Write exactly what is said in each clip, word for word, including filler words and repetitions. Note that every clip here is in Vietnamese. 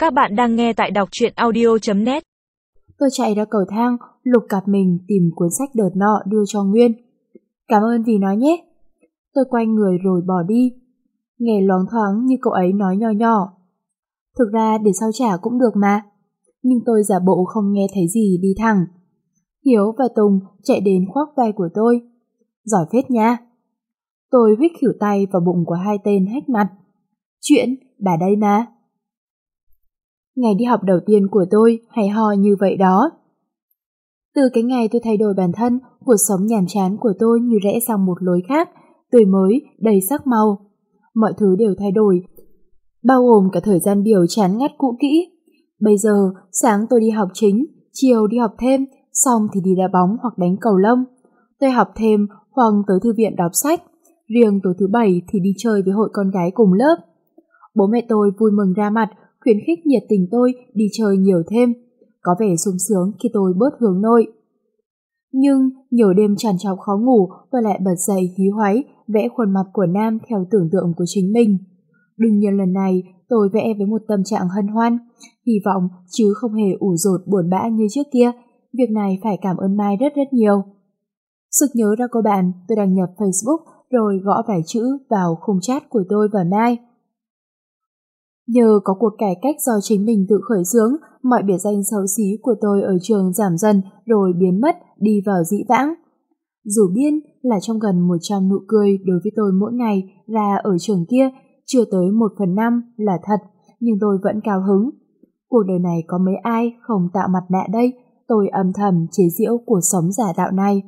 Các bạn đang nghe tại đọc truyện audio chấm net. Tôi chạy ra cầu thang, lục cặp mình tìm cuốn sách đợt nọ đưa cho Nguyên. Cảm ơn vì nó nhé. Tôi quay người rồi bỏ đi. Nghe loáng thoáng như cậu ấy nói nho nhỏ. Thực ra để sao trả cũng được mà. Nhưng tôi giả bộ không nghe thấy gì đi thẳng. Hiếu và Tùng chạy đến khoác vai của tôi. Giỏi phết nha. Tôi huých khỉu tay vào bụng của hai tên hách mặt. Chuyện, bà đây mà. Ngày đi học đầu tiên của tôi hay ho như vậy đó. Từ cái ngày tôi thay đổi bản thân, cuộc sống nhàm chán của tôi như rẽ sang một lối khác, tươi mới, đầy sắc màu. Mọi thứ đều thay đổi, bao gồm cả thời gian biểu chán ngắt cũ kỹ. Bây giờ, sáng tôi đi học chính, chiều đi học thêm, xong thì đi đá bóng hoặc đánh cầu lông. Tôi học thêm hoặc tới thư viện đọc sách, riêng tối thứ bảy thì đi chơi với hội con gái cùng lớp. Bố mẹ tôi vui mừng ra mặt, khuyến khích nhiệt tình tôi đi chơi nhiều thêm, có vẻ sung sướng khi tôi bớt hướng nội. Nhưng nhiều đêm trằn trọc khó ngủ, tôi lại bật dậy hí hoáy vẽ khuôn mặt của Nam theo tưởng tượng của chính mình. Đương nhiên lần này tôi vẽ với một tâm trạng hân hoan, hy vọng chứ không hề ủ rột buồn bã như trước kia. Việc này phải cảm ơn Mai rất rất nhiều. Sực nhớ ra cô bạn, tôi đăng nhập Facebook rồi gõ vài chữ vào khung chat của tôi và Mai. Nhờ có cuộc cải cách do chính mình tự khởi xướng, mọi biệt danh xấu xí của tôi ở trường giảm dần rồi biến mất, đi vào dĩ vãng. Dù biên là trong gần một trăm nụ cười đối với tôi mỗi ngày ra ở trường kia, chưa tới một phần năm là thật, nhưng tôi vẫn cao hứng. Cuộc đời này có mấy ai không tạo mặt nạ đây, tôi âm thầm chế giễu cuộc sống giả tạo này.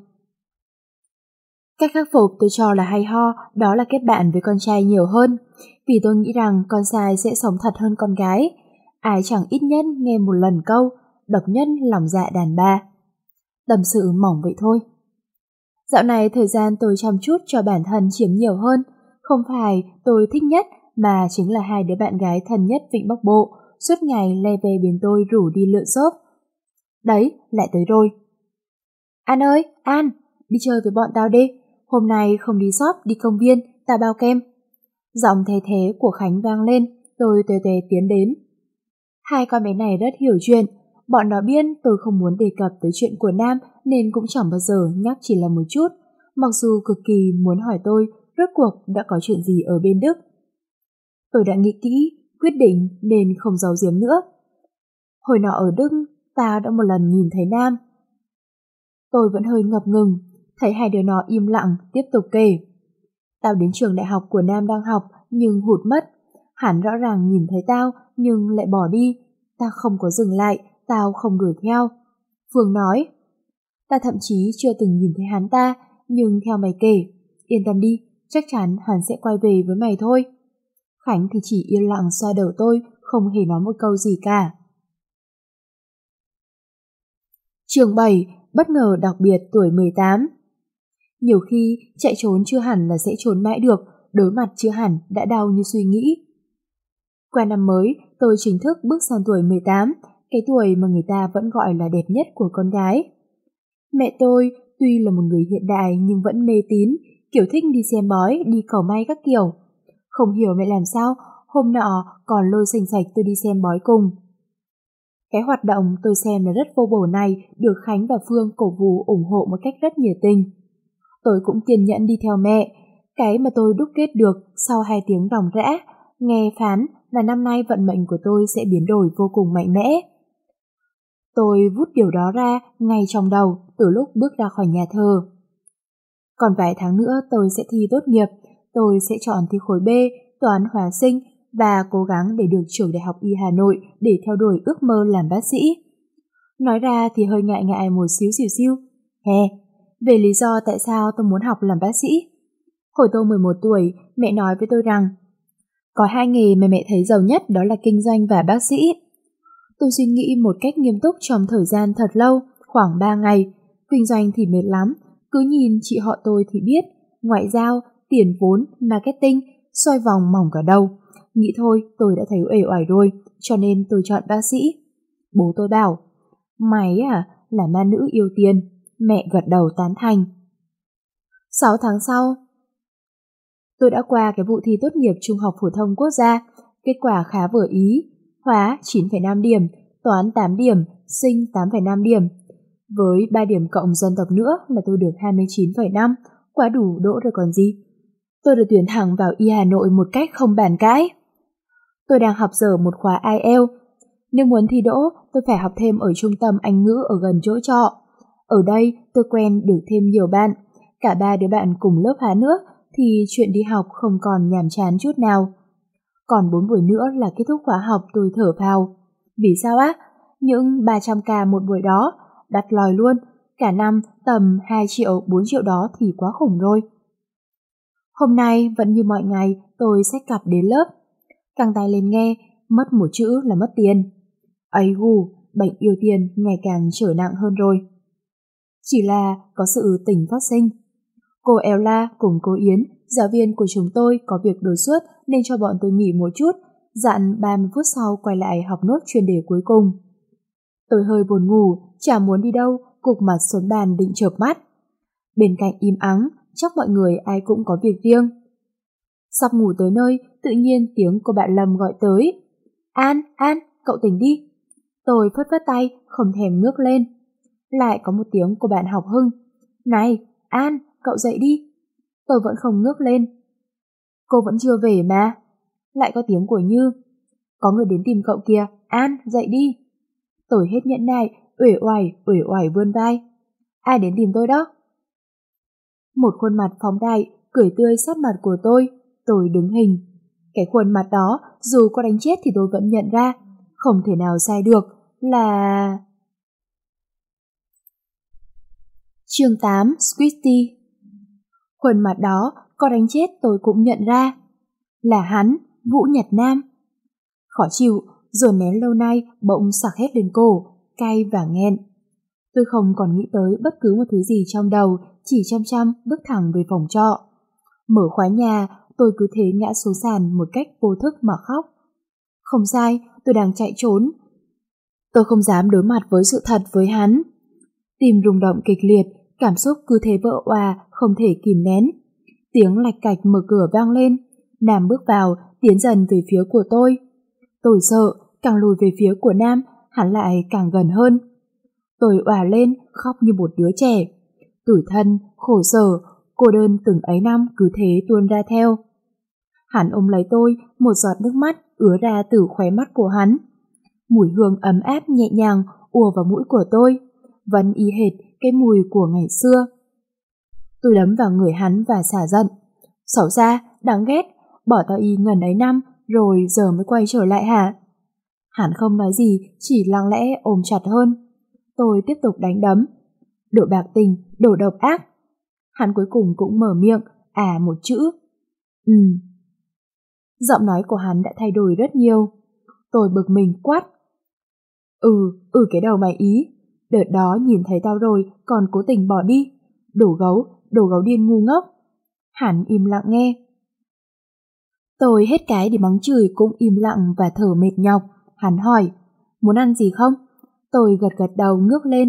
Cách khắc phục tôi cho là hay ho, đó là kết bạn với con trai nhiều hơn, vì tôi nghĩ rằng con trai sẽ sống thật hơn con gái. Ai chẳng ít nhất nghe một lần câu, độc nhất lòng dạ đàn bà. Tâm sự mỏng vậy thôi. Dạo này thời gian tôi chăm chút cho bản thân chiếm nhiều hơn, không phải tôi thích nhất mà chính là hai đứa bạn gái thân nhất Vịnh Bắc Bộ, suốt ngày le ve bên tôi rủ đi lượn xốp. Đấy, lại tới rồi. An ơi, An, đi chơi với bọn tao đi. Hôm nay không đi shop, đi công viên, tao bao kem. Giọng thề thế của Khánh vang lên, tôi tuề tuề tiến đến. Hai con bé này rất hiểu chuyện, bọn nó biết tôi không muốn đề cập tới chuyện của Nam nên cũng chẳng bao giờ nhắc chỉ là một chút, mặc dù cực kỳ muốn hỏi tôi rốt cuộc đã có chuyện gì ở bên Đức. Tôi đã nghĩ kỹ, quyết định nên không giấu giếm nữa. Hồi nọ ở Đức, tao đã một lần nhìn thấy Nam. Tôi vẫn hơi ngập ngừng, thấy hai đứa nó im lặng tiếp tục kể. Tao đến trường đại học của Nam đang học nhưng hụt mất. Hắn rõ ràng nhìn thấy tao nhưng lại bỏ đi. Tao không có dừng lại, tao không đuổi theo. Phương nói, ta thậm chí chưa từng nhìn thấy hắn ta, nhưng theo mày kể, yên tâm đi, chắc chắn hắn sẽ quay về với mày thôi. Khánh thì chỉ yên lặng xoa đầu tôi, không hề nói một câu gì cả. Chương bảy, bất ngờ đặc biệt tuổi mười tám. Nhiều khi chạy trốn chưa hẳn là sẽ trốn mãi được, đối mặt chưa hẳn đã đau như suy nghĩ. Qua năm mới, tôi chính thức bước sang tuổi mười tám, cái tuổi mà người ta vẫn gọi là đẹp nhất của con gái. Mẹ tôi tuy là một người hiện đại nhưng vẫn mê tín, kiểu thích đi xem bói, đi cầu may các kiểu. Không hiểu mẹ làm sao, hôm nọ còn lôi xanh sạch tôi đi xem bói cùng. Cái hoạt động tôi xem là rất vô bổ này được Khánh và Phương cổ vũ ủng hộ một cách rất nhiệt tình. Tôi cũng kiên nhẫn đi theo mẹ. Cái mà tôi đúc kết được sau hai tiếng ròng rã, nghe phán là năm nay vận mệnh của tôi sẽ biến đổi vô cùng mạnh mẽ. Tôi vút điều đó ra ngay trong đầu từ lúc bước ra khỏi nhà thờ. Còn vài tháng nữa tôi sẽ thi tốt nghiệp, tôi sẽ chọn thi khối B, toán hóa sinh và cố gắng để được trường Đại học Y Hà Nội để theo đuổi ước mơ làm bác sĩ. Nói ra thì hơi ngại ngại một xíu xíu xíu. Hè, về lý do tại sao tôi muốn học làm bác sĩ. Hồi tôi mười một tuổi, mẹ nói với tôi rằng có hai nghề mà mẹ thấy giàu nhất, đó là kinh doanh và bác sĩ. Tôi suy nghĩ một cách nghiêm túc trong thời gian thật lâu, khoảng ba ngày. Kinh doanh thì mệt lắm, cứ nhìn chị họ tôi thì biết, ngoại giao, tiền vốn, marketing, xoay vòng mỏng cả đầu. Nghĩ thôi tôi đã thấy uể oải rồi, cho nên tôi chọn bác sĩ. Bố tôi bảo, mày à, là ma nữ yêu tiền. Mẹ gật đầu tán thành. Sáu tháng sau, tôi đã qua cái vụ thi tốt nghiệp trung học phổ thông quốc gia, kết quả khá vừa ý. hóa chín phẩy năm điểm, toán tám điểm, sinh tám phẩy năm điểm. Với ba điểm cộng dân tộc nữa là tôi được hai mươi chín phẩy năm, quá đủ đỗ rồi còn gì. Tôi được tuyển thẳng vào y Hà Nội một cách không bàn cãi. Tôi đang học dở một khóa ai eo. Nếu muốn thi đỗ, tôi phải học thêm ở trung tâm Anh ngữ ở gần chỗ trọ. Ở đây tôi quen được thêm nhiều bạn, cả ba đứa bạn cùng lớp Hà nữa, thì chuyện đi học không còn nhàm chán chút nào. Còn bốn buổi nữa là kết thúc khóa học, tôi thở phào. Vì sao á? Những ba trăm k một buổi đó, đắt lòi luôn, cả năm tầm hai triệu, bốn triệu đó thì quá khủng rồi. Hôm nay vẫn như mọi ngày, tôi xách cặp đến lớp. Căng tay lên nghe, mất một chữ là mất tiền. Ấy gù, bệnh yêu tiền ngày càng trở nặng hơn rồi. Chỉ là có sự tình phát sinh. Cô Ella cùng cô Yến, giáo viên của chúng tôi có việc đột xuất nên cho bọn tôi nghỉ một chút, dặn ba mươi phút sau quay lại học nốt chuyên đề cuối cùng. Tôi hơi buồn ngủ, chả muốn đi đâu, cụp mặt xuống bàn định chợp mắt. Bên cạnh im ắng, chắc mọi người ai cũng có việc riêng. Sắp ngủ tới nơi, tự nhiên tiếng cô bạn Lâm gọi tới. An, An, cậu tỉnh đi. Tôi phất phất tay, không thèm ngước lên. Lại có một tiếng của bạn học Hưng. Này, An, cậu dậy đi. Tôi vẫn không ngước lên. Cô vẫn chưa về mà. Lại có tiếng của Như. Có người đến tìm cậu kìa, An, dậy đi. Tôi hết nhẫn nại, uể oải, uể oải vươn vai. Ai đến tìm tôi đó? Một khuôn mặt phóng đại, cười tươi sát mặt của tôi. Tôi đứng hình. Cái khuôn mặt đó, dù có đánh chết thì tôi vẫn nhận ra. Không thể nào sai được, là... Chương tám, Squisty. Khuôn mặt đó, có đánh chết tôi cũng nhận ra. Là hắn, Vũ Nhật Nam. Khó chịu, dồn nén lâu nay bỗng sặc hết lên cổ, cay và nghẹn. Tôi không còn nghĩ tới bất cứ một thứ gì trong đầu, chỉ chăm chăm bước thẳng về phòng trọ. Mở khóa nhà, tôi cứ thế ngã xuống sàn một cách vô thức mà khóc. Không sai, tôi đang chạy trốn. Tôi không dám đối mặt với sự thật với hắn. Tim rung động kịch liệt, cảm xúc cứ thế vỡ òa, không thể kìm nén. Tiếng lạch cạch mở cửa vang lên. Nam bước vào, tiến dần về phía của tôi. Tôi sợ, càng lùi về phía của Nam, hắn lại càng gần hơn. Tôi òa lên, khóc như một đứa trẻ. Tủi thân, khổ sở, cô đơn từng ấy năm cứ thế tuôn ra theo. Hắn ôm lấy tôi, một giọt nước mắt ứa ra từ khóe mắt của hắn. Mùi hương ấm áp nhẹ nhàng ùa vào mũi của tôi, vẫn y hệt cái mùi của ngày xưa. Tôi đấm vào người hắn và xả giận. Xấu xa, đáng ghét, bỏ tao y ngần ấy năm rồi giờ mới quay trở lại hả? Hắn không nói gì, chỉ lặng lẽ ôm chặt hơn. Tôi tiếp tục đánh đấm. Đồ bạc tình, đồ độc ác. Hắn cuối cùng cũng mở miệng, à một chữ. Ừ. Giọng nói của hắn đã thay đổi rất nhiều. Tôi bực mình quát. Ừ, ừ cái đầu mày ý. Đợt đó nhìn thấy tao rồi, còn cố tình bỏ đi. Đồ gấu, đồ gấu điên ngu ngốc. Hắn im lặng nghe. Tôi hết cái để mắng chửi cũng im lặng và thở mệt nhọc. Hắn hỏi, muốn ăn gì không? Tôi gật gật đầu ngước lên.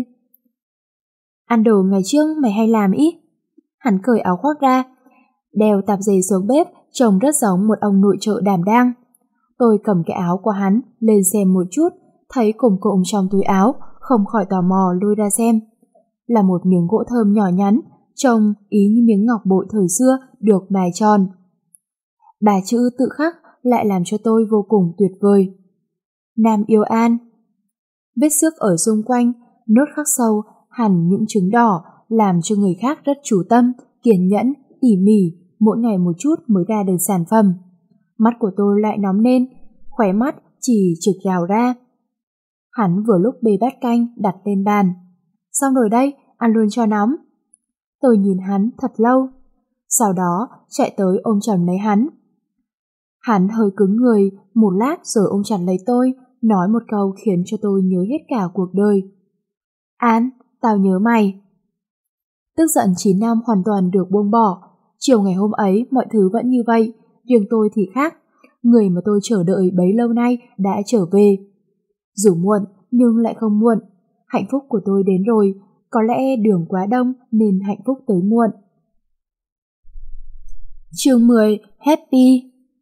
Ăn đồ ngày trước mày hay làm ý. Hắn cởi áo khoác ra, đeo tạp dề xuống bếp, trông rất giống một ông nội trợ đảm đang. Tôi cầm cái áo của hắn lên xem một chút, thấy cồm cộm trong túi áo, không khỏi tò mò lôi ra xem. Là một miếng gỗ thơm nhỏ nhắn, trông ý như miếng ngọc bội thời xưa được mài tròn. Ba chữ tự khắc lại làm cho tôi vô cùng tuyệt vời. Nam yêu An. Vết xước ở xung quanh, nốt khắc sâu hẳn những trứng đỏ, làm cho người khác rất chú tâm, kiên nhẫn, tỉ mỉ, mỗi ngày một chút mới ra được sản phẩm. Mắt của tôi lại nóng lên, khóe mắt chỉ trực rào ra. Hắn vừa lúc bê bát canh đặt lên bàn. Xong rồi đây, ăn luôn cho nóng. Tôi nhìn hắn thật lâu, sau đó chạy tới ôm chầm lấy hắn. Hắn hơi cứng người, một lát rồi ôm chặt lấy tôi, nói một câu khiến cho tôi nhớ hết cả cuộc đời. An, tao nhớ mày. Tức giận chín năm hoàn toàn được buông bỏ. Chiều ngày hôm ấy mọi thứ vẫn như vậy, riêng tôi thì khác. Người mà tôi chờ đợi bấy lâu nay đã trở về. Dù muộn nhưng lại không muộn. Hạnh phúc của tôi đến rồi, có lẽ đường quá đông nên hạnh phúc tới muộn. Chương mười, Happy.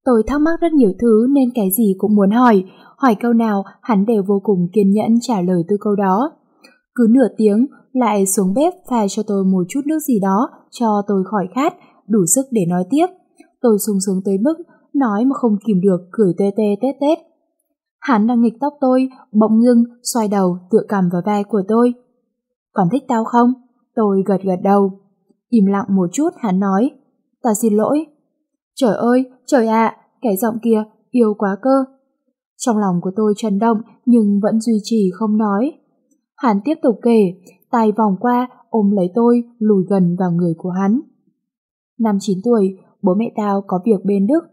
Tôi thắc mắc rất nhiều thứ nên cái gì cũng muốn hỏi, hỏi câu nào hắn đều vô cùng kiên nhẫn trả lời từ câu đó. Cứ nửa tiếng lại xuống bếp pha cho tôi một chút nước gì đó cho tôi khỏi khát, đủ sức để nói tiếp. Tôi sung sướng tới mức nói mà không kìm được cười tê tê tét tét. Hắn đang nghịch tóc tôi, bỗng dưng xoay đầu tựa cằm vào vai của tôi. Còn thích tao không? Tôi gật gật đầu. Im lặng một chút hắn nói, tao xin lỗi. Trời ơi, trời ạ, cái giọng kia yêu quá cơ. Trong lòng của tôi chấn động nhưng vẫn duy trì không nói. Hắn tiếp tục kể, tay vòng qua ôm lấy tôi lùi gần vào người của hắn. Năm chín tuổi, bố mẹ tao có việc bên Đức.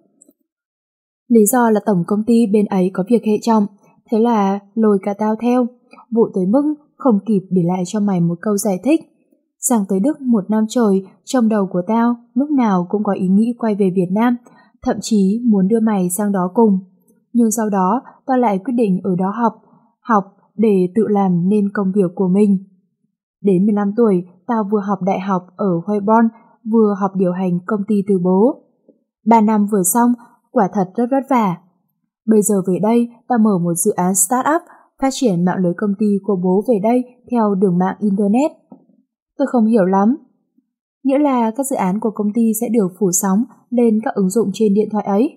Lý do là tổng công ty bên ấy có việc hệ trọng, thế là lôi cả tao theo, vụ tới mức không kịp để lại cho mày một câu giải thích. Sang tới Đức một năm trời, trong đầu của tao lúc nào cũng có ý nghĩ quay về Việt Nam, thậm chí muốn đưa mày sang đó cùng. Nhưng sau đó tao lại quyết định ở đó học, học để tự làm nên công việc của mình. Đến mười lăm tuổi, tao vừa học đại học ở Heilbronn, vừa học điều hành công ty từ bố. Ba năm vừa xong, quả thật rất vất vả. Bây giờ về đây, tao mở một dự án startup, phát triển mạng lưới công ty của bố về đây theo đường mạng Internet. Tôi không hiểu lắm. Nghĩa là các dự án của công ty sẽ được phủ sóng lên các ứng dụng trên điện thoại ấy.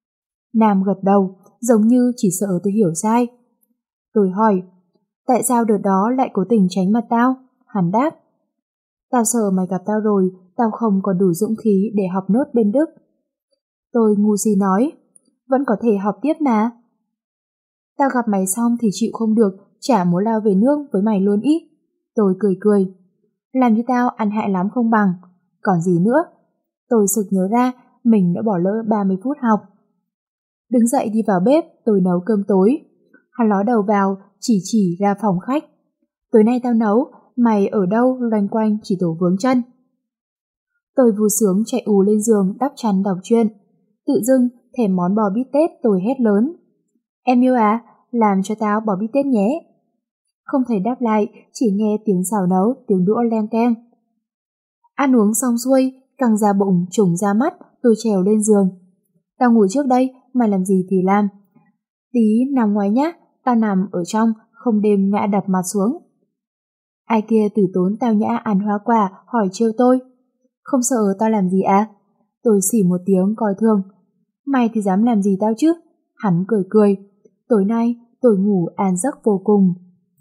Nam gật đầu, giống như chỉ sợ tôi hiểu sai. Tôi hỏi, tại sao đợt đó lại cố tình tránh mặt tao? Hắn đáp, tao sợ mày gặp tao rồi, tao không còn đủ dũng khí để học nốt bên Đức. Tôi ngu si nói, vẫn có thể học tiếp mà. Tao gặp mày xong thì chịu không được, chả muốn lao về nước với mày luôn ý. Tôi cười cười, làm như tao ăn hại lắm không bằng. Còn gì nữa? Tôi sực nhớ ra mình đã bỏ lỡ ba mươi phút học. Đứng dậy đi vào bếp, tôi nấu cơm tối. Hắn ló đầu vào, chỉ chỉ ra phòng khách. Tối nay tao nấu, mày ở đâu loanh quanh chỉ tổ vướng chân. Tôi vui sướng chạy ù lên giường đắp chăn đọc truyện. Tự dưng thèm món bò bít tết, tôi hét lớn. Em yêu à, làm cho tao bò bít tết nhé. Không thể đáp lại, chỉ nghe tiếng xào nấu, tiếng đũa leng keng. Ăn uống xong xuôi, căng ra bụng, trùng ra mắt, tôi trèo lên giường. Tao ngủ trước đây, mày làm gì thì làm. Tí nằm ngoài nhá, tao nằm ở trong, không đêm ngã đập mặt xuống. Ai kia từ tốn tao nhã ăn hoa quả, hỏi trêu tôi. Không sợ tao làm gì à? Tôi xỉ một tiếng coi thường. Mày thì dám làm gì tao chứ? Hắn cười cười. Tối nay tôi ngủ an giấc vô cùng.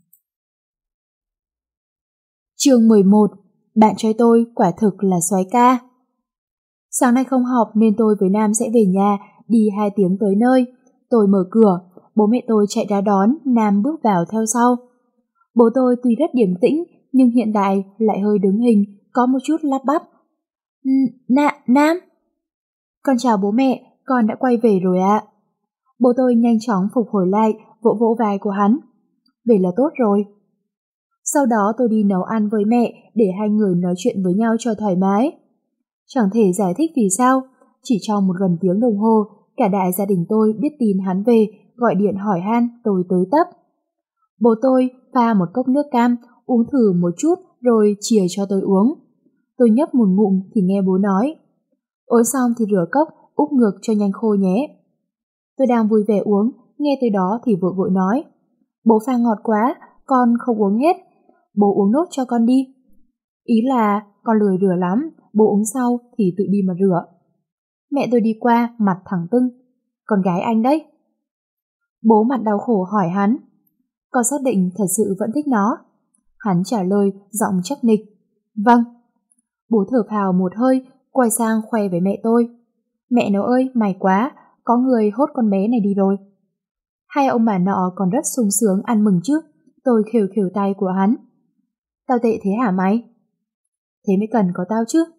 Chương mười một. Bạn trai tôi quả thực là soái ca. Sáng nay không họp nên tôi với Nam sẽ về nhà, đi hai tiếng tới nơi. Tôi mở cửa, bố mẹ tôi chạy ra đón, Nam bước vào theo sau. Bố tôi tuy rất điềm tĩnh, nhưng hiện tại lại hơi đứng hình, có một chút lắp bắp. Nạ, Nam? Con chào bố mẹ, con đã quay về rồi ạ. Bố tôi nhanh chóng phục hồi lại, vỗ vỗ vai của hắn. Về là tốt rồi. Sau đó tôi đi nấu ăn với mẹ để hai người nói chuyện với nhau cho thoải mái. Chẳng thể giải thích vì sao, chỉ trong một gần tiếng đồng hồ, cả đại gia đình tôi biết tin hắn về, gọi điện hỏi han, tôi tới tấp. Bố tôi pha một cốc nước cam, uống thử một chút rồi chìa cho tôi uống. Tôi nhấp một ngụm thì nghe bố nói. Uống xong thì rửa cốc, úp ngược cho nhanh khô nhé. Tôi đang vui vẻ uống, nghe tới đó thì vội vội nói. Bố pha ngọt quá, con không uống hết. Bố uống nốt cho con đi. Ý là con lười rửa lắm, bố uống sau thì tự đi mà rửa. Mẹ tôi đi qua, mặt thẳng tưng. Con gái anh đấy. Bố mặt đau khổ hỏi hắn. Con xác định thật sự vẫn thích nó. Hắn trả lời giọng chắc nịch. Vâng. Bố thở phào một hơi, quay sang khoe với mẹ tôi. Mẹ nó ơi, may quá, có người hốt con bé này đi rồi. Hai ông bà nọ còn rất sung sướng ăn mừng chứ. Tôi khều khều tay của hắn. Tao tệ thế hả mày? Thế mới cần có tao chứ.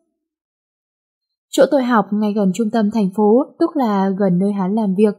Chỗ tôi học ngay gần trung tâm thành phố, tức là gần nơi hắn làm việc.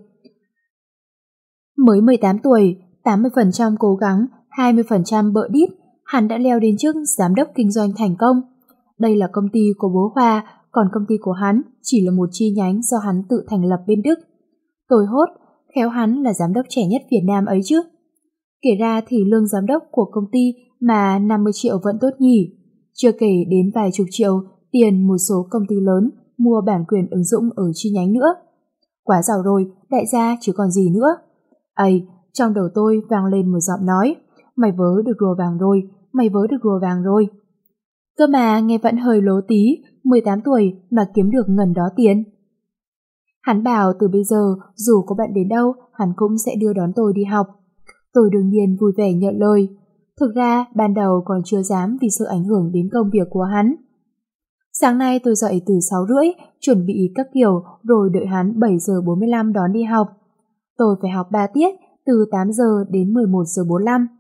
Mới mười tám tuổi, tám mươi phần trăm cố gắng, hai mươi phần trăm bợ đít, hắn đã leo đến chức giám đốc kinh doanh thành công. Đây là công ty của bố Khoa, còn công ty của hắn chỉ là một chi nhánh do hắn tự thành lập bên Đức. Tôi hốt, khéo hắn là giám đốc trẻ nhất Việt Nam ấy chứ. Kể ra thì lương giám đốc của công ty mà năm mươi triệu vẫn tốt nhỉ. Chưa kể đến vài chục triệu tiền một số công ty lớn mua bản quyền ứng dụng ở chi nhánh nữa. Quá giàu rồi, đại gia chứ còn gì nữa. Ây, trong đầu tôi vang lên một giọng nói, mày vớ được rùa vàng rồi, mày vớ được rùa vàng rồi. Cơ mà nghe vẫn hơi lố tí, mười tám tuổi mà kiếm được ngần đó tiền. Hắn bảo từ bây giờ, dù có bận đến đâu, hắn cũng sẽ đưa đón tôi đi học. Tôi đương nhiên vui vẻ nhận lời. Thực ra, ban đầu còn chưa dám vì sự ảnh hưởng đến công việc của hắn. Sáng nay tôi dậy từ sáu rưỡi, chuẩn bị các kiểu rồi đợi hắn bảy giờ bốn mươi lăm đón đi học. Tôi phải học ba tiết, từ tám giờ đến mười một giờ bốn mươi lăm.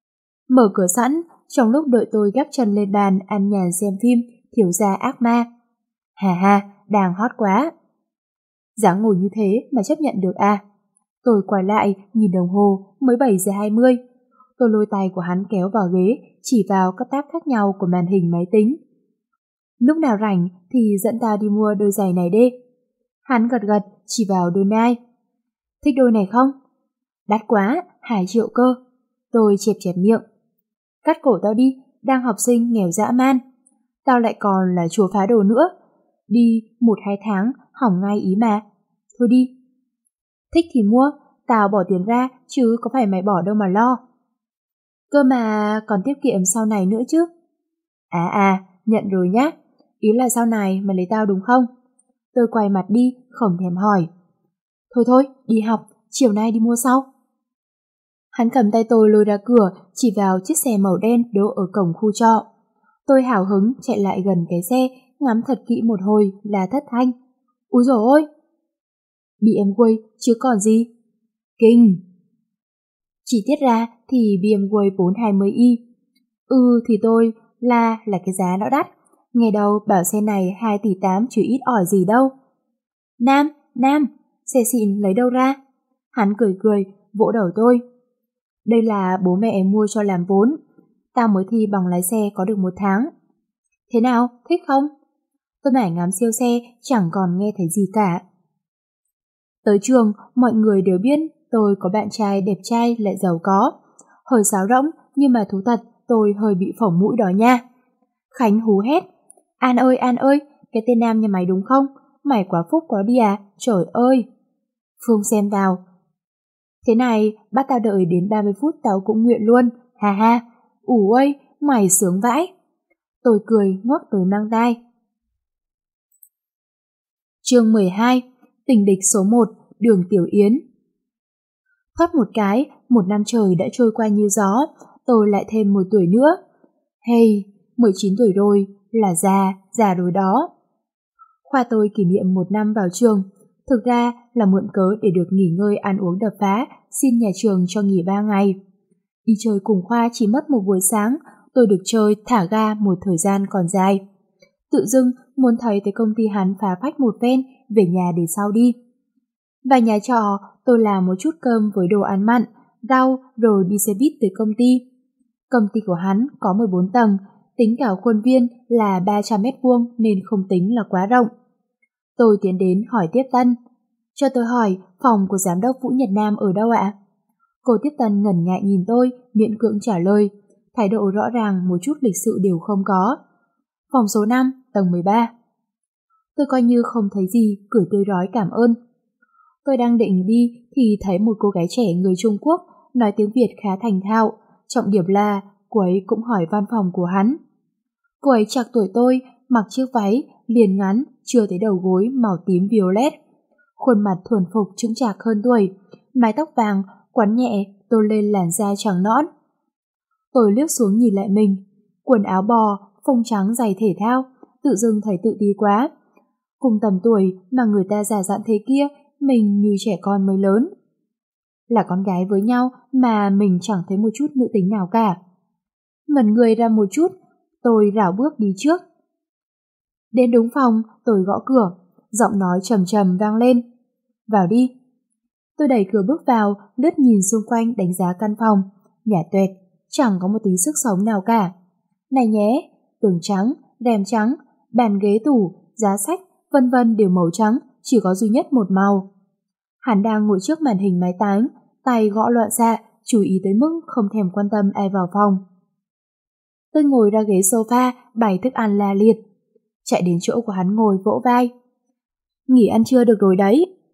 Mở cửa sẵn, trong lúc đợi tôi gác chân lên bàn ăn nhàn xem phim Thiếu gia ác ma. Hà ha, đang hot quá. Dáng ngồi như thế mà chấp nhận được à? Tôi quay lại, nhìn đồng hồ, mới bảy giờ hai mươi. Tôi lôi tay của hắn kéo vào ghế, chỉ vào các tab khác nhau của màn hình máy tính. Lúc nào rảnh thì dẫn ta đi mua đôi giày này đi. Hắn gật gật, chỉ vào đôi Nike. Thích đôi này không? Đắt quá, hai triệu cơ. Tôi chẹp chẹp miệng. Cắt cổ tao đi, đang học sinh nghèo dã man. Tao lại còn là chùa phá đồ nữa. Đi một hai tháng, hỏng ngay ý mà. Thôi đi. Thích thì mua, tao bỏ tiền ra, chứ có phải mày bỏ đâu mà lo. Cơ mà còn tiết kiệm sau này nữa chứ. À à, nhận rồi nhá. Ý là sau này mày lấy tao đúng không? Tôi quay mặt đi, không thèm hỏi. Thôi thôi, đi học, chiều nay đi mua sau. Hắn cầm tay tôi lôi ra cửa, chỉ vào chiếc xe màu đen đỗ ở cổng khu trọ. Tôi hào hứng chạy lại gần cái xe, ngắm thật kỹ một hồi là thất thanh. Úi dồi ôi! bê em vê chứ còn gì? Kinh! Chỉ tiết ra thì bê em vê bốn hai mươi i. Ừ thì tôi là là cái giá nó đắt. Nghe đâu bảo xe này hai tỷ tám chứ ít ỏi gì đâu. Nam, Nam, xe xịn lấy đâu ra? Hắn cười cười, vỗ đầu tôi. Đây là bố mẹ em mua cho làm vốn. Tao mới thi bằng lái xe có được một tháng. Thế nào, thích không? Tôi mải ngắm siêu xe, chẳng còn nghe thấy gì cả. Tới trường, mọi người đều biết tôi có bạn trai đẹp trai lại giàu có. Hơi sáo rỗng, nhưng mà thú thật, tôi hơi bị phỏng mũi đó nha. Khánh hú hét. An ơi, An ơi, cái tên Nam nhà mày đúng không? Mày quá phúc quá đi à, trời ơi. Phương xem vào. Thế này, bắt tao đợi đến ba mươi phút tao cũng nguyện luôn, ha ha. Ủ ơi, mày sướng vãi. Tôi cười ngoắc tới mang tai. Chương mười hai, tình địch số một, Đường Tiểu Yến. Thoát một cái, một năm trời đã trôi qua như gió, tôi lại thêm một tuổi nữa. Hey, mười chín tuổi rồi, là già, già rồi đó. Khoa tôi kỷ niệm một năm vào trường, thực ra là mượn cớ để được nghỉ ngơi ăn uống đập phá, xin nhà trường cho nghỉ ba ngày. Đi chơi cùng khoa chỉ mất một buổi sáng, tôi được chơi thả ga một thời gian còn dài. Tự dưng muốn thấy tới công ty hắn phá phách một phen, về nhà để sau đi. Và nhà trọ, tôi làm một chút cơm với đồ ăn mặn, rau rồi đi xe buýt tới công ty. Công ty của hắn có mười bốn tầng, tính cả khuôn viên là ba trăm mét vuông nên không tính là quá rộng. Tôi tiến đến hỏi tiếp tân. Cho tôi hỏi, phòng của giám đốc Vũ Nhật Nam ở đâu ạ? Cô tiếp tân ngẩn ngại nhìn tôi, miễn cưỡng trả lời. Thái độ rõ ràng một chút lịch sự đều không có. Phòng số năm, tầng mười ba. Tôi coi như không thấy gì, cười tươi rói cảm ơn. Tôi đang định đi thì thấy một cô gái trẻ người Trung Quốc nói tiếng Việt khá thành thạo, trọng điểm là cô ấy cũng hỏi văn phòng của hắn. Cô ấy trạc tuổi tôi, mặc chiếc váy liền ngắn chưa tới đầu gối màu tím violet, khuôn mặt thuần phục chững chạc hơn tuổi, mái tóc vàng quắn nhẹ tôn lên làn da trắng nõn. Tôi liếc xuống nhìn lại mình, quần áo bò, phông trắng giày thể thao, tự dưng thấy tự ti quá. Cùng tầm tuổi mà người ta già dặn thế kia, mình như trẻ con mới lớn. Là con gái với nhau mà mình chẳng thấy một chút nữ tính nào cả. Ngẩn người ra một chút, tôi rảo bước đi trước. Đến đúng phòng, tôi gõ cửa, giọng nói trầm trầm vang lên. Vào đi. Tôi đẩy cửa bước vào, lướt nhìn xung quanh đánh giá căn phòng. Nhả tuệt, chẳng có một tí sức sống nào cả. Này nhé, tường trắng, rèm trắng, bàn ghế tủ, giá sách, vân vân đều màu trắng, chỉ có duy nhất một màu. Hắn đang ngồi trước màn hình máy tính, tay gõ loạn xạ, chú ý tới mức không thèm quan tâm ai vào phòng. Tôi ngồi ra ghế sofa, bày thức ăn la liệt. Chạy đến chỗ của hắn ngồi vỗ vai. Nghỉ ăn trưa được rồi đấy.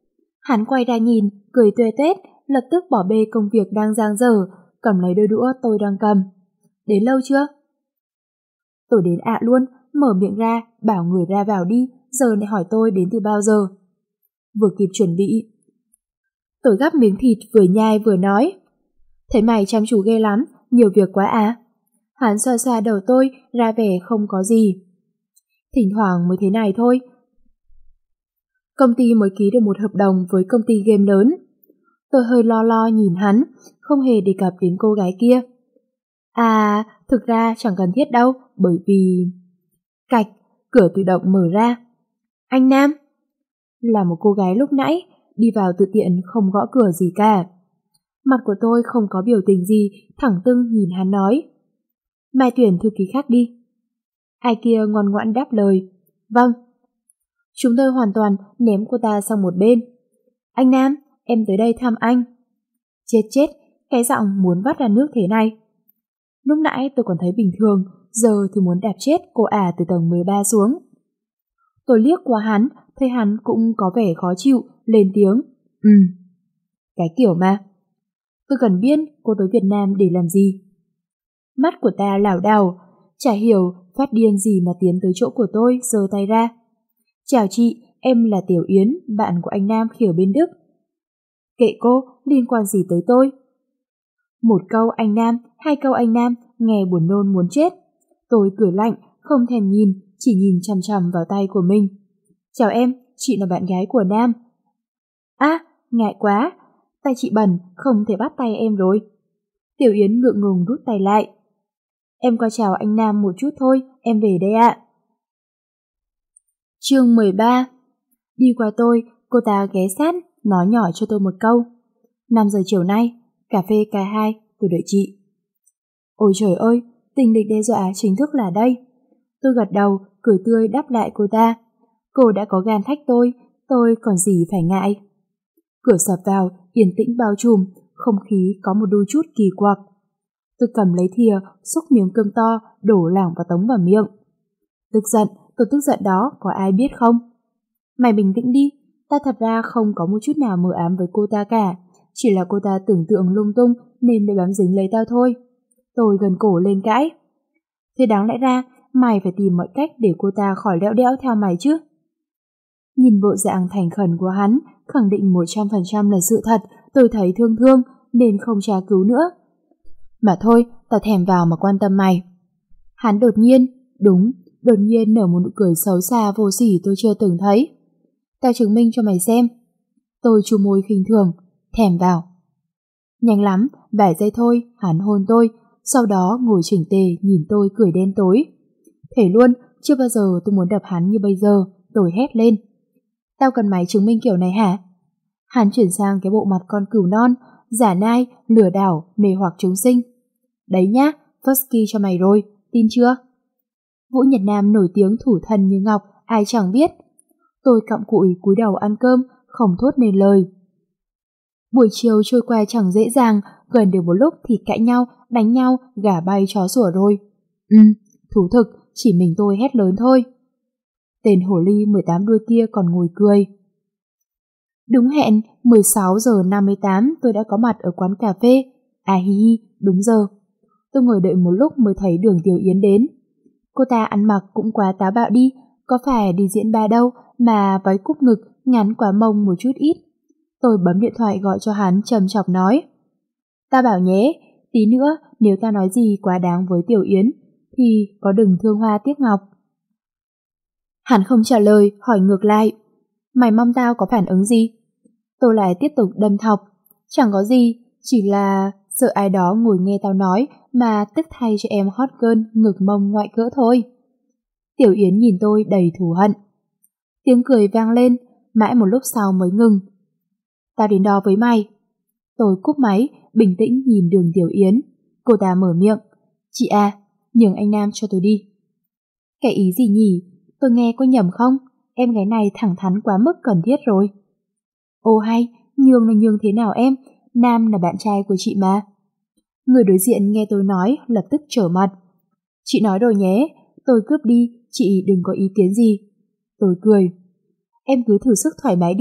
Hắn quay ra nhìn, cười tuê tuét, lập tức bỏ bê công việc đang dang dở, cầm lấy đôi đũa tôi đang cầm. Đến lâu chưa? Tôi đến ạ luôn, mở miệng ra, bảo người ra vào đi, giờ lại hỏi tôi đến từ bao giờ. Vừa kịp chuẩn bị. Tôi gắp miếng thịt vừa nhai vừa nói. Thấy mày chăm chú ghê lắm, nhiều việc quá à? Hắn xoa xoa đầu tôi, ra vẻ không có gì. Thỉnh thoảng mới thế này thôi. Công ty mới ký được một hợp đồng với công ty game lớn. Tôi hơi lo lo nhìn hắn, không hề đề cập đến cô gái kia. À, thực ra chẳng cần thiết đâu, bởi vì... Cạch, cửa tự động mở ra. Anh Nam? Là một cô gái lúc nãy, đi vào tự tiện không gõ cửa gì cả. Mặt của tôi không có biểu tình gì, thẳng tưng nhìn hắn nói. Mai tuyển thư ký khác đi. Ai kia ngoan ngoãn đáp lời. Vâng. Chúng tôi hoàn toàn ném cô ta sang một bên. Anh Nam, em tới đây thăm anh. Chết chết, cái giọng muốn vắt ra nước thế này. Lúc nãy tôi còn thấy bình thường, giờ thì muốn đạp chết cô ả từ tầng mười ba xuống. Tôi liếc qua hắn, thấy hắn cũng có vẻ khó chịu, lên tiếng. Ừ, cái kiểu mà. Tôi cần biết cô tới Việt Nam để làm gì. Mắt của ta lảo đảo, chả hiểu phát điên gì mà tiến tới chỗ của tôi, giơ tay ra. Chào chị, em là Tiểu Yến, bạn của anh Nam khỉu bên Đức. Kệ cô, liên quan gì tới tôi? Một câu anh Nam, hai câu anh Nam, nghe buồn nôn muốn chết. Tôi cười lạnh, không thèm nhìn, chỉ nhìn chằm chằm vào tay của mình. Chào em, chị là bạn gái của Nam. À, ngại quá, tay chị bẩn, không thể bắt tay em rồi. Tiểu Yến ngượng ngùng rút tay lại. Em qua chào anh Nam một chút thôi, em về đây ạ. Chương mười ba. Đi qua tôi, cô ta ghé sát, nói nhỏ cho tôi một câu. năm giờ chiều nay, cà phê K hai, tôi đợi chị. Ôi trời ơi, tình địch đe dọa chính thức là đây. Tôi gật đầu, cười tươi đáp lại cô ta. Cô đã có gan thách tôi, tôi còn gì phải ngại. Cửa sập vào, yên tĩnh bao trùm, không khí có một đôi chút kỳ quặc. Tôi cầm lấy thìa, xúc miếng cơm to, đổ lảng và tống vào miệng. Tức giận, tôi tức giận đó, có ai biết không? Mày bình tĩnh đi, ta thật ra không có một chút nào mờ ám với cô ta cả, chỉ là cô ta tưởng tượng lung tung nên mới bám dính lấy tao thôi. Tôi gần cổ lên cãi. Thế đáng lẽ ra, mày phải tìm mọi cách để cô ta khỏi lẽo đẽo theo mày chứ. Nhìn bộ dạng thành khẩn của hắn, khẳng định một trăm phần trăm là sự thật, tôi thấy thương thương nên không tra cứu nữa. Mà thôi, tao thèm vào mà quan tâm mày. Hắn đột nhiên, đúng, đột nhiên nở một nụ cười xấu xa vô sỉ tôi chưa từng thấy. Tao chứng minh cho mày xem. Tôi chu môi khinh thường, thèm vào. Nhanh lắm, vài giây thôi, hắn hôn tôi, sau đó ngồi chỉnh tề nhìn tôi cười đen tối. Thể luôn, chưa bao giờ tôi muốn đập hắn như bây giờ, tôi hét lên. Tao cần mày chứng minh kiểu này hả? Hắn chuyển sang cái bộ mặt con cừu non, giả nai, lừa đảo, mê hoặc chúng sinh. Đấy nhá, Fusky cho mày rồi, tin chưa? Vũ Nhật Nam nổi tiếng thủ thân như ngọc, ai chẳng biết. Tôi cặm cụi cúi đầu ăn cơm, không thốt nên lời. Buổi chiều trôi qua chẳng dễ dàng, gần được một lúc thì cãi nhau, đánh nhau, gà bay chó sủa rồi. Ừ, thú thực, chỉ mình tôi hét lớn thôi. Tên hổ ly mười tám đuôi kia còn ngồi cười. Đúng hẹn, mười sáu giờ năm mươi tám tôi đã có mặt ở quán cà phê. À hi hi, đúng giờ. Tôi ngồi đợi một lúc mới thấy Đường Tiểu Yến đến. Cô ta ăn mặc cũng quá táo bạo đi, có phải đi diễn ba đâu mà váy cúp ngực, ngắn quá mông một chút ít. Tôi bấm điện thoại gọi cho hắn trầm chọc nói. Ta bảo nhé, tí nữa nếu ta nói gì quá đáng với Tiểu Yến thì có đừng thương hoa tiếc ngọc. Hắn không trả lời, hỏi ngược lại. Mày mong tao có phản ứng gì? Tôi lại tiếp tục đâm thọc. Chẳng có gì, chỉ là sợ ai đó ngồi nghe tao nói mà tức thay cho em hot girl ngực mông ngoại cỡ thôi. Tiểu Yến nhìn tôi đầy thù hận. Tiếng cười vang lên, mãi một lúc sau mới ngừng. Tao đến đó với mày. Tôi cúp máy, bình tĩnh nhìn Đường Tiểu Yến. Cô ta mở miệng. Chị à, nhường anh Nam cho tôi đi. Cái ý gì nhỉ? Tôi nghe có nhầm không? Em gái này thẳng thắn quá mức cần thiết rồi. Ô hay, nhường là nhường thế nào em? Nam là bạn trai của chị mà. Người đối diện nghe tôi nói lập tức trở mặt. Chị nói rồi nhé, tôi cướp đi, chị đừng có ý kiến gì. Tôi cười. Em cứ thử sức thoải mái đi,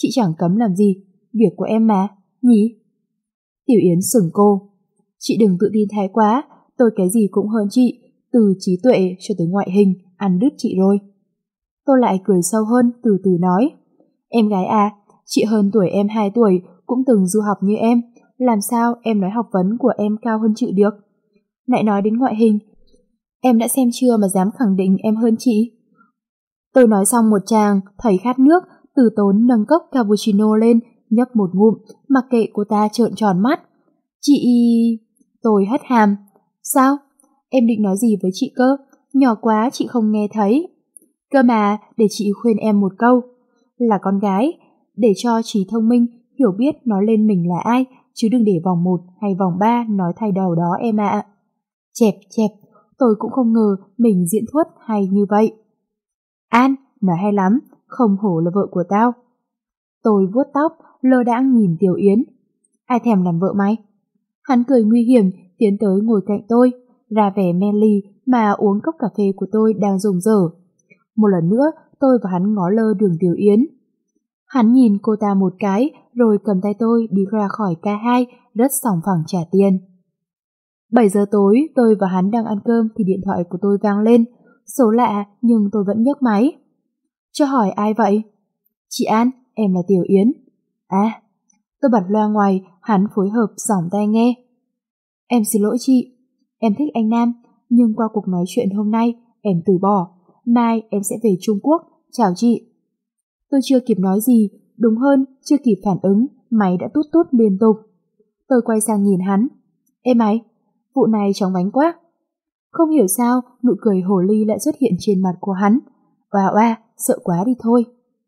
chị chẳng cấm làm gì, việc của em mà, nhỉ? Tiểu Yến sửng cô. Chị đừng tự tin thái quá, tôi cái gì cũng hơn chị, từ trí tuệ cho tới ngoại hình, ăn đứt chị rồi. Tôi lại cười sâu hơn, từ từ nói. Em gái à, chị hơn tuổi em hai tuổi, cũng từng du học như em, làm sao em nói học vấn của em cao hơn chị được? Lại nói đến ngoại hình, em đã xem chưa mà dám khẳng định em hơn chị? Tôi nói xong một tràng, thấy khát nước, từ tốn nâng cốc cappuccino lên, nhấp một ngụm, mặc kệ cô ta trợn tròn mắt. Chị... Tôi hất hàm. Sao? Em định nói gì với chị cơ? Nhỏ quá chị không nghe thấy. Cơ mà, để chị khuyên em một câu. Là con gái, để cho trí thông minh, hiểu biết nói lên mình là ai, chứ đừng để vòng một hay vòng ba nói thay đầu đó em ạ. Chẹp chẹp, tôi cũng không ngờ mình diễn thuyết hay như vậy. An, nói hay lắm, không hổ là vợ của tao. Tôi vuốt tóc, lơ đãng nhìn Tiểu Yến. Ai thèm làm vợ mày? Hắn cười nguy hiểm, tiến tới ngồi cạnh tôi, ra vẻ men ly mà uống cốc cà phê của tôi đang rùng rở. Một lần nữa, tôi và hắn ngó lơ đường Tiểu Yến. Hắn nhìn cô ta một cái, rồi cầm tay tôi đi ra khỏi ca hai, rất sòng phẳng trả tiền. bảy giờ tối, tôi và hắn đang ăn cơm thì điện thoại của tôi vang lên. Số lạ, nhưng tôi vẫn nhấc máy. Cho hỏi ai vậy? Chị An, em là Tiểu Yến. À, tôi bật loa ngoài, hắn phối hợp giỏng tai nghe. Em xin lỗi chị, em thích anh Nam, nhưng qua cuộc nói chuyện hôm nay, em từ bỏ. Mai em sẽ về Trung Quốc, chào chị. Tôi chưa kịp nói gì, đúng hơn, chưa kịp phản ứng, máy đã tút tút liên tục. Tôi quay sang nhìn hắn. Ê mày, vụ này chóng vánh quá. Không hiểu sao, nụ cười hồ ly lại xuất hiện trên mặt của hắn. Oa oa, sợ quá đi thôi.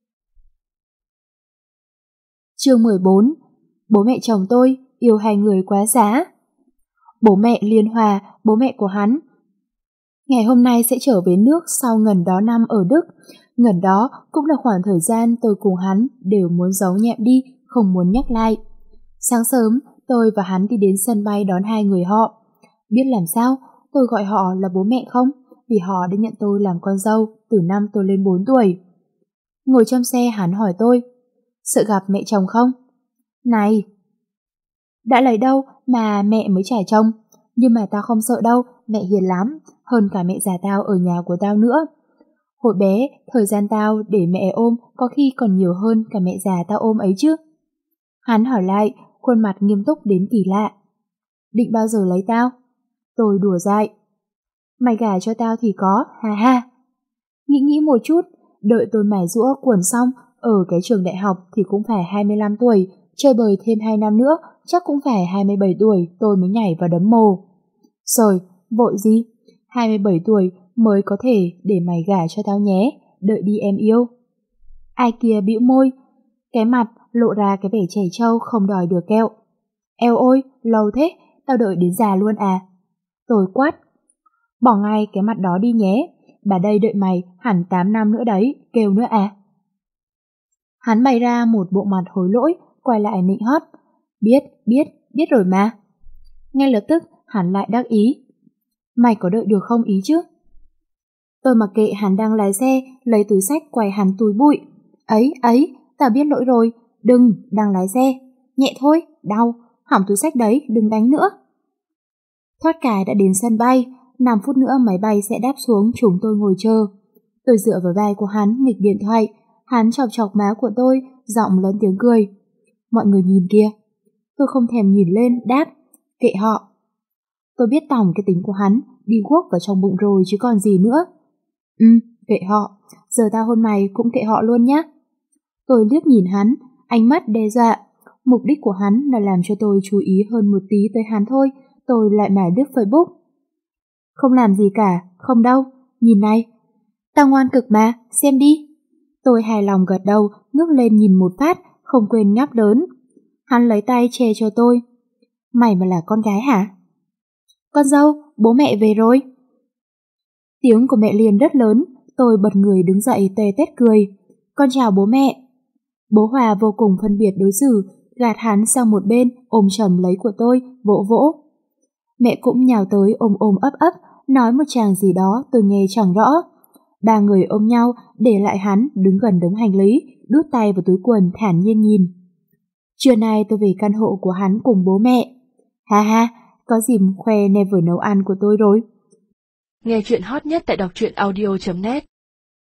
Chương mười bốn. Bố mẹ chồng tôi yêu hai người quá giá. Bố mẹ Liên Hòa, bố mẹ của hắn, ngày hôm nay sẽ trở về nước sau ngần đó năm ở Đức. Ngần đó cũng là khoảng thời gian tôi cùng hắn đều muốn giấu nhẹm đi, không muốn nhắc lại. Sáng sớm, tôi và hắn đi đến sân bay đón hai người họ. Biết làm sao, tôi gọi họ là bố mẹ không? Vì họ đã nhận tôi làm con dâu từ năm tôi lên bốn tuổi. Ngồi trong xe hắn hỏi tôi, sợ gặp mẹ chồng không? Này, đã lấy đâu mà mẹ mới trả chồng? Nhưng mà tao không sợ đâu, mẹ hiền lắm, hơn cả mẹ già tao ở nhà của tao nữa. Hồi bé, thời gian tao để mẹ ôm có khi còn nhiều hơn cả mẹ già tao ôm ấy chứ. Hắn hỏi lại, khuôn mặt nghiêm túc đến kỳ lạ. Định bao giờ lấy tao? Tôi đùa dại. Mày gả cho tao thì có, ha ha. Nghĩ nghĩ một chút, đợi tôi mài giũa cuồn xong, ở cái trường đại học thì cũng phải hai mươi lăm tuổi, chơi bời thêm hai năm nữa, chắc cũng phải hai mươi bảy tuổi tôi mới nhảy vào đấm mồ. Rồi, vội gì? hai mươi bảy tuổi mới có thể để mày gả cho tao nhé, đợi đi em yêu. Ai kia bĩu môi, cái mặt lộ ra cái vẻ trẻ trâu không đòi được kẹo. Eo ôi, lâu thế, tao đợi đến già luôn à? Tôi quát, bỏ ngay cái mặt đó đi nhé, bà đây đợi mày hẳn tám năm nữa đấy, kêu nữa à? Hắn bày ra một bộ mặt hối lỗi, quay lại nịnh hót. Biết, biết, biết rồi mà. Ngay lập tức, hắn lại đắc ý. Mày có đợi được không ý chứ? Tôi mặc kệ hắn đang lái xe, lấy túi xách quay hắn túi bụi. Ấy, ấy, tao biết lỗi rồi. Đừng, đang lái xe. Nhẹ thôi, đau, hỏng túi xách đấy, đừng đánh nữa. Thoát cái đã đến sân bay, năm phút nữa máy bay sẽ đáp xuống, chúng tôi ngồi chờ. Tôi dựa vào vai của hắn, nghịch điện thoại. Hắn chọc chọc má của tôi, giọng lớn tiếng cười. Mọi người nhìn kìa. Tôi không thèm nhìn lên, đáp. Kệ họ. Tôi biết tỏng cái tính của hắn, đi guốc vào trong bụng rồi chứ còn gì nữa. Ừ, kệ họ. Giờ tao hôn mày cũng kệ họ luôn nhá. Tôi liếc nhìn hắn, ánh mắt đe dọa. Mục đích của hắn là làm cho tôi chú ý hơn một tí tới hắn thôi. Tôi lại mải lướt Facebook. Không làm gì cả, không đâu. Nhìn này. Tao ngoan cực mà, xem đi. Tôi hài lòng gật đầu, ngước lên nhìn một phát, không quên ngáp lớn. Hắn lấy tay che cho tôi. Mày mà là con gái hả? Con dâu, bố mẹ về rồi. Tiếng của mẹ liền rất lớn, tôi bật người đứng dậy tê tét cười. Con chào bố mẹ. Bố Hòa vô cùng phân biệt đối xử, gạt hắn sang một bên, ôm chầm lấy của tôi, vỗ vỗ. Mẹ cũng nhào tới ôm ôm ấp ấp, nói một tràng gì đó tôi nghe chẳng rõ. Ba người ôm nhau, để lại hắn đứng gần đống hành lý, đút tay vào túi quần thản nhiên nhìn. Trưa nay tôi về căn hộ của hắn cùng bố mẹ. Ha ha, có dịp khoe never nấu ăn của tôi rồi. Nghe chuyện hot nhất tại đọc truyện audio chấm net.